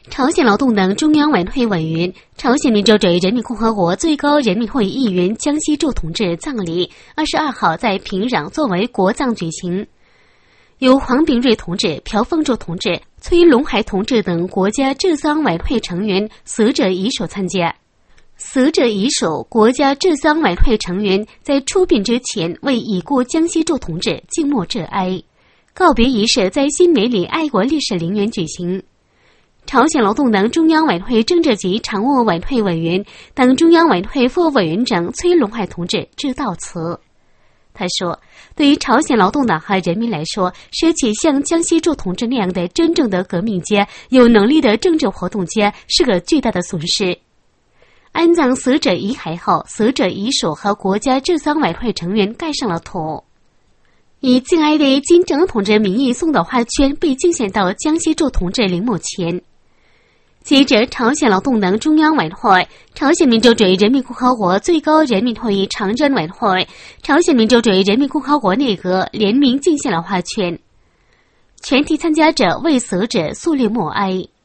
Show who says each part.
Speaker 1: 朝鲜劳动党中央委员会委员、朝鲜民主主义人民共和国最高人民会议议员姜锡柱同志葬礼22号在平壤作为国葬举行，由黄炳瑞同志、朴凤柱同志、崔龙海同志等国家治丧委员会成员死者遗属参加。死者遗属国家治丧委员会成员在出殡之前为已故姜锡柱同志静默致哀，告别仪式在新梅里爱国烈士陵园举行。朝鲜劳动党中央委员会政治局常务委员会委员、党中央委员会副委员长崔龙海同志致悼词。他说，对于朝鲜劳动党和人民来说，失去像姜锡柱同志那样的真正的革命家、有能力的政治活动家是个巨大的损失。安葬死者遗骸后，死者遗属和国家治丧委员会成员盖上了土。以敬爱的金正恩同志名义送的花圈被敬献到姜锡柱同志陵墓前。接着，朝鲜劳动党中央委员会、朝鲜民主主义人民共和国最高人民会议常任委员会、朝鲜民主主义人民共和国内阁联名敬献了花圈。全体参加者为死者肃立默哀。